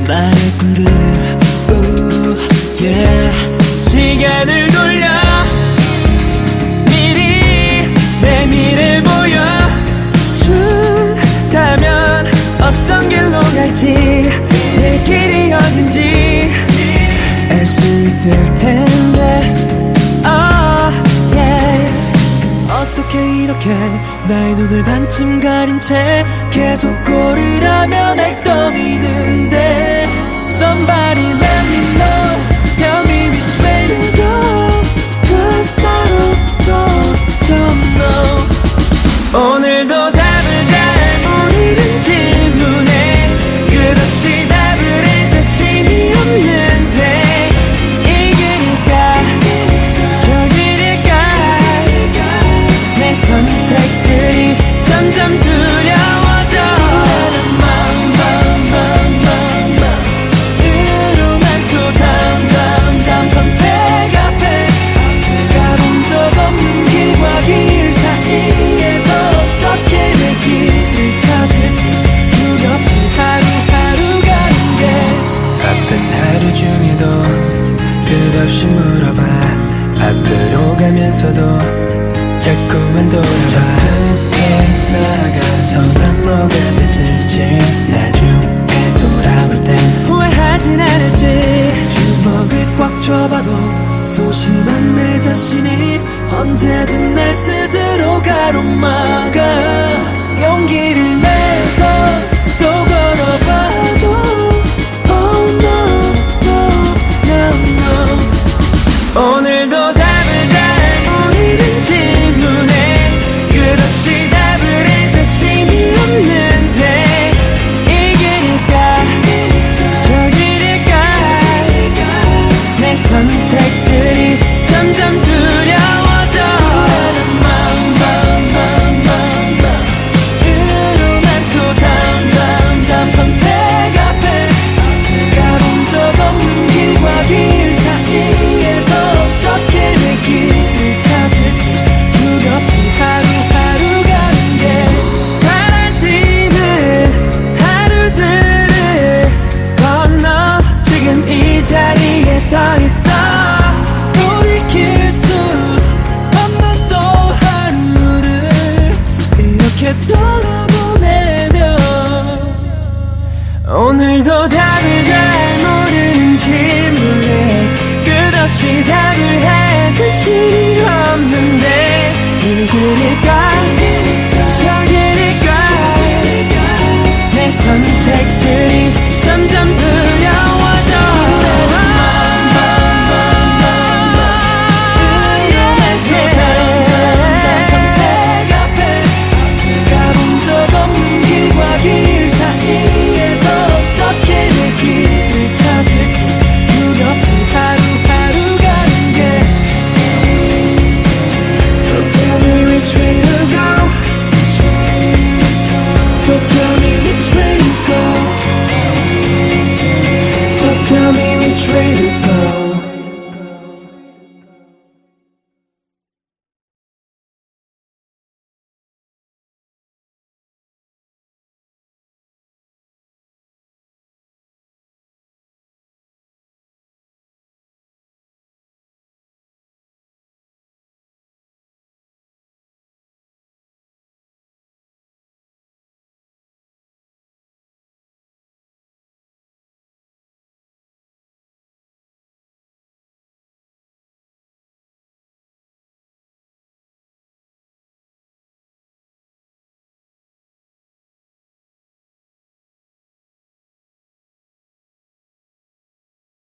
나의 꿈들 시간을 돌려 미리 내 미래 보여준다면 어떤 길로 갈지 내 길이 어딘지 알 수 있을 텐데 어떻게 이렇게 나의 눈을 반쯤 가린 채 계속 걸으라며 날 떠미는데 Somebody let me know, tell me which way to go, 'cause I don't know. 오늘도 답을 잘 모르는 질문에 끝없이 답을 할 자신이 없는데 이 길일까 저 길일까 내 선택들이 점점 두려워져 으로 난 또 다음 선택 앞에 가본 적 없는 길과 길 사이에서 어떻게 내 길을 찾을지 두렵지 하루하루 가는 게 바쁜 하루 중에도 끝없이 물어봐 앞으로 가면서도 자꾸만 돌아봐 어떻게 나아가서 난 뭐가 됐을지 나중에 돌아볼 땐 후회하진 않을지 주먹을 꽉 쥐어봐도 소심한 내 자신이 언제든 날 스스로 가로막아 용기를 내서 또 걸어봐도 Oh no, no, no, no. 오늘도 답을 잘 모르는 질문에 끝없이 답을 할 자신이 없는데 이 길일까 저 길일까 내 선택들이 점점 두려워져 으로 난 또 다음 선택 앞에 가본 적 없는 길과 길 사이에서 어떻게 내 길을 찾을지 두렵지 하루하루 가는 게 사라지는 하루들을 건너 지금 이 자리에 서 있어 돌이킬 수 없는 또 하루를 이렇게 돌아보내며 오늘도 답을 잘 모르는 질문에 끝없이 답을 할 자신이 없는데 이 길일까